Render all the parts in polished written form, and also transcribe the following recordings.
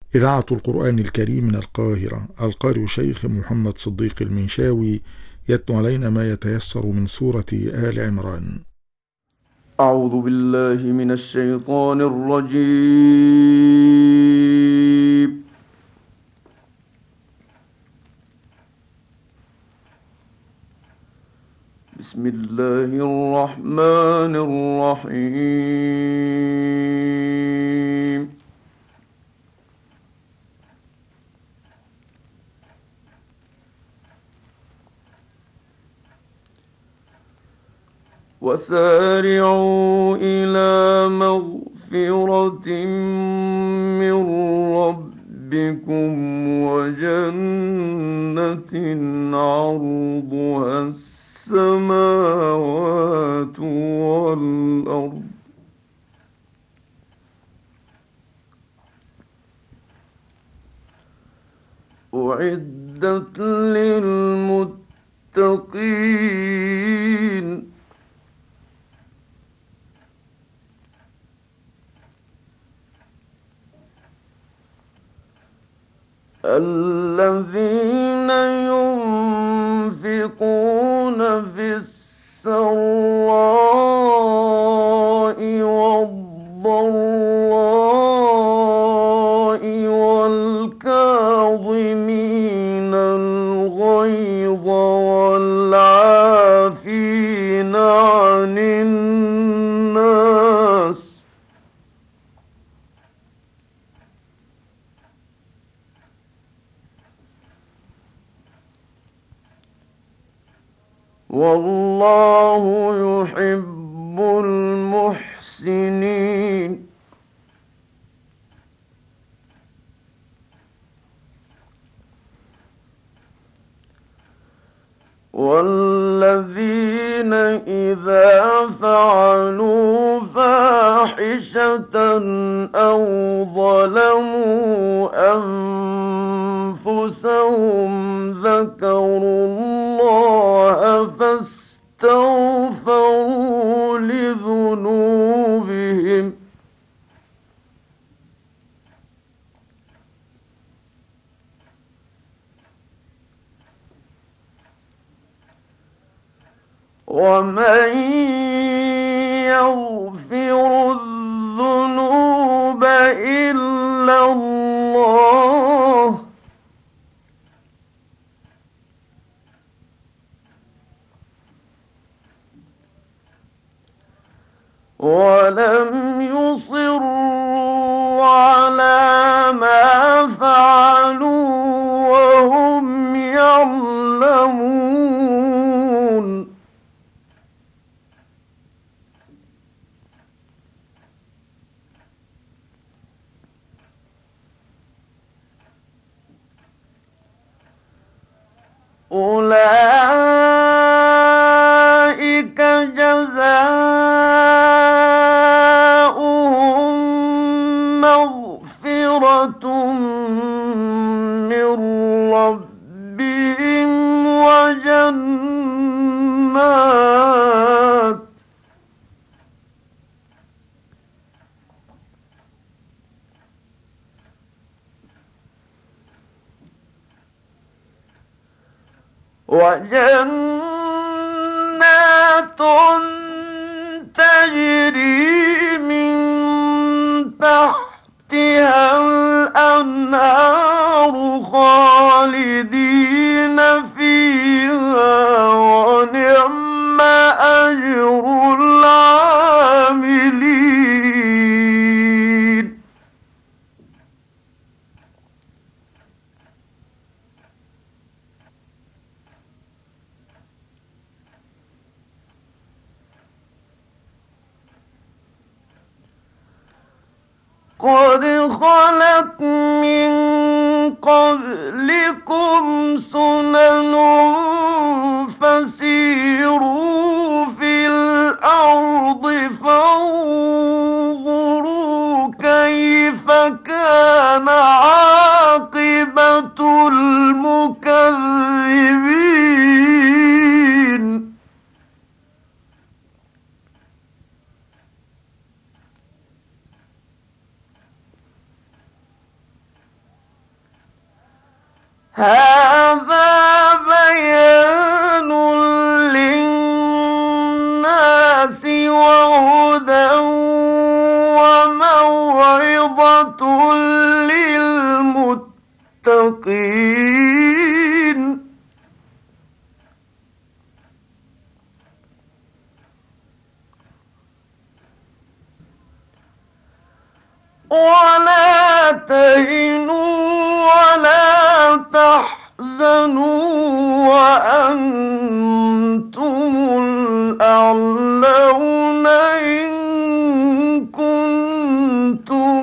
إذاعة القرآن الكريم من القاهرة، القارئ شيخ محمد صديق المنشاوي يتلو علينا ما يتيسر من سورة آل عمران. أعوذ بالله من الشيطان الرجيم. بسم الله الرحمن الرحيم. وسارعوا إلى مغفرة من ربكم وجنة عرضها السماوات والأرض أعدت للمتقين الذين ينفقون في السراء والضراء والكاظمين الغيظ والعافين عن الناس والله يحب المحسنين. والذين إذا فعلوا فاحشة أو ظلموا أنفسهم ذكروا الله فاستغفروا لذنوبهم ومن يغفر الذنوب إلا الله ولم يصروا على ما فعلوا وهم يعلمون أولئك جزاؤهم مغفرة من ربهم وجنات تجري من تحتها الأنهار خالدين فيها ونعم أجر العاملين. قد خلت من قبلكم سنن فسيروا في الأرض فانظروا كيف كان عاقبة المكذبين. هذا بيان للناس وهدى وموعظة للمتقين. ولا تهنوا ولا تحزنوا وأنتم الأعلون إن كنتم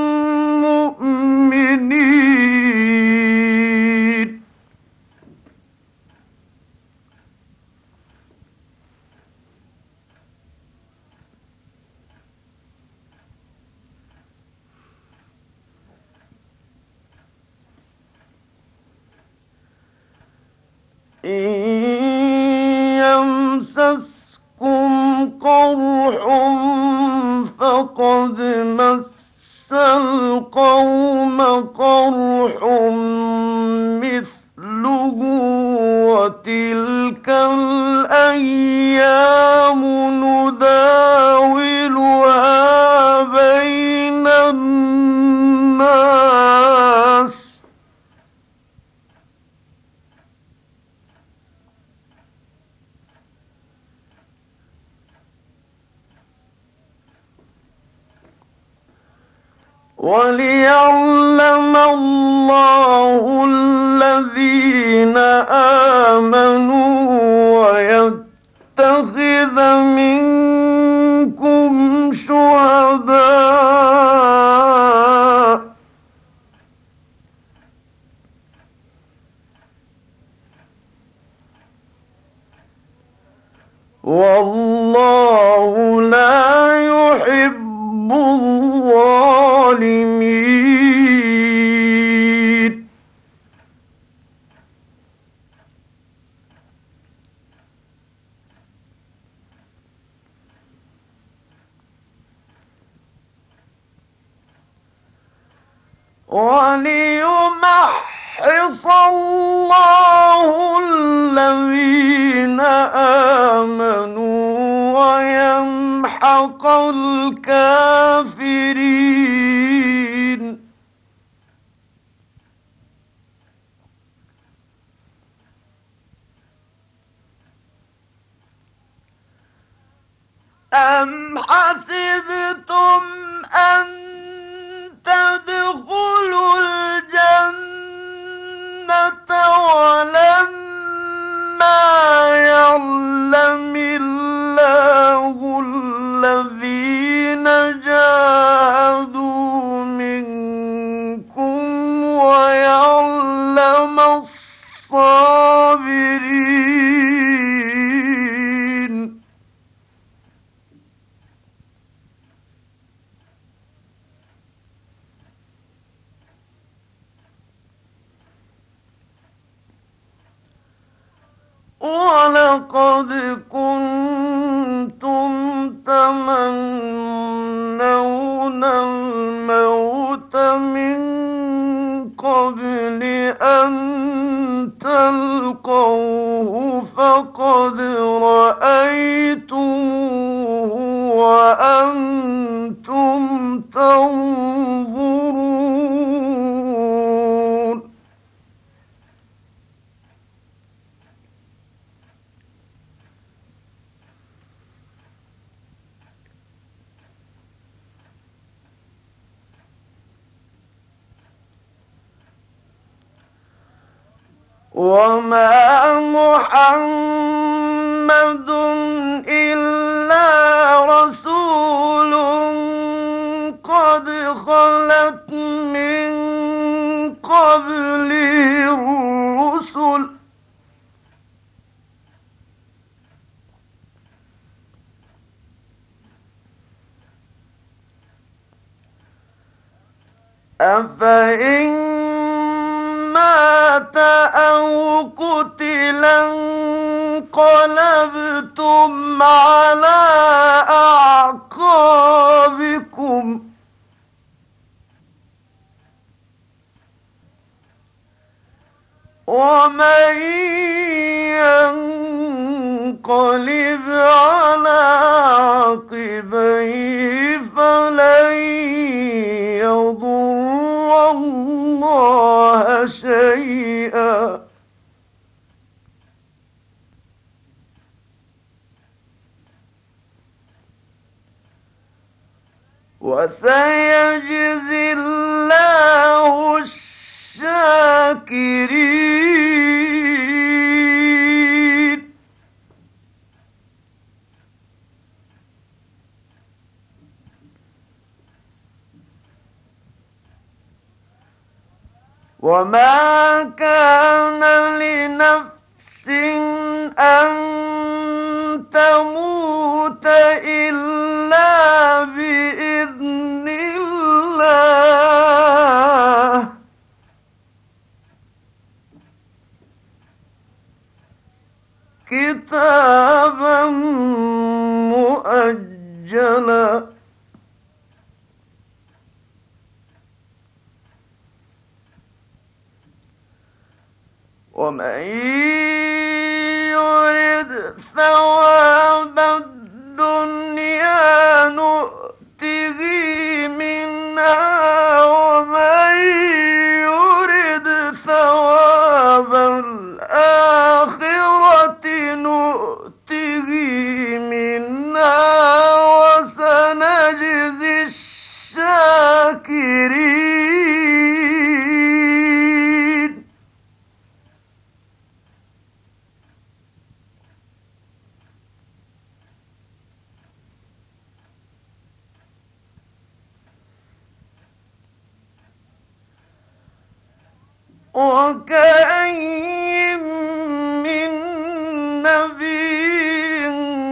مؤمنين. إن يمسسكم قرح فقد مس القوم قرح مثله وتلك الأيام نداولها بين الناس. وليعلم الله الذين آمنوا ويتخذ منكم شهداء. والله لا يحب الظالمين. وليمحص الله الذين آمنوا ويمحق الكافرين. أم حسبتم أن تدخلوا الجنة ولما يعلم الله الذين جاهدوا منكم ويعلم الصابرين. ولقد كنتم تمنون الموت من قبل أن تلقوه فقد رأيتموه وأنتم تنظرون. وما محمد إلا رسول قد خلت من قبله الرسل أفإن مات أو قتلا انقلبتم على أعقابكم ومن ينقلب على عقبيه فلن يضر الله شيئا وسيجزي الله الشاكرين. وما كان لنفس أن تموت إلا بإذن الله كتابا مؤجلا. ومن يرد ثواب الدنيا نؤته منها ومن يرد ثواب الآخرة نؤته منها وسنجزي الشاكرين. وكأين من نبي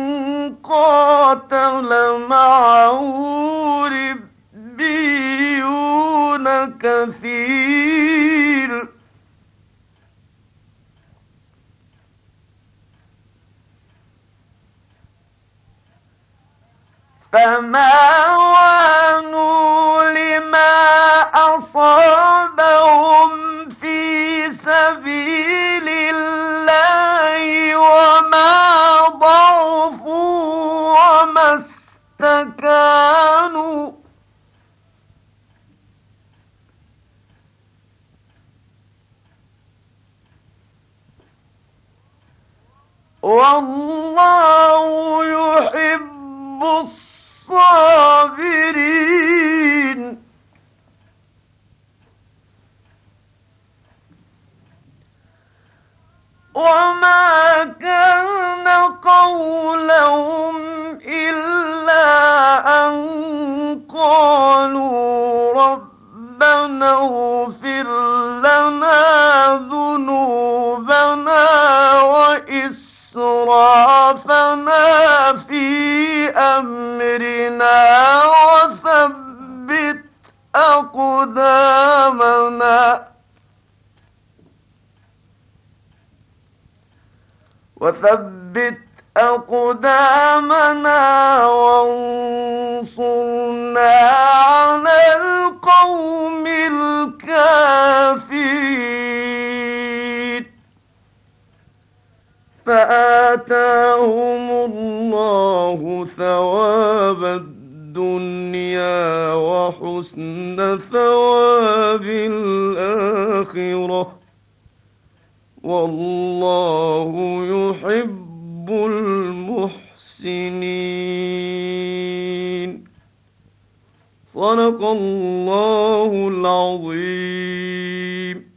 قاتل معه ربيون كثير فما وهنوا لما أصابهم في سبيل الله وما ضعفوا وما استكانوا والله يحب الصابرين. وما كان قولهم إلا أن قالوا ربنا اغفر لنا ذنوبنا وإسرافنا في أمرنا وثبت أقدامنا وانصرنا على القوم الكافرين. فآتاهم الله ثواب الدنيا وحسن ثواب الآخرة والله يحب المحسنين. صدق الله العظيم.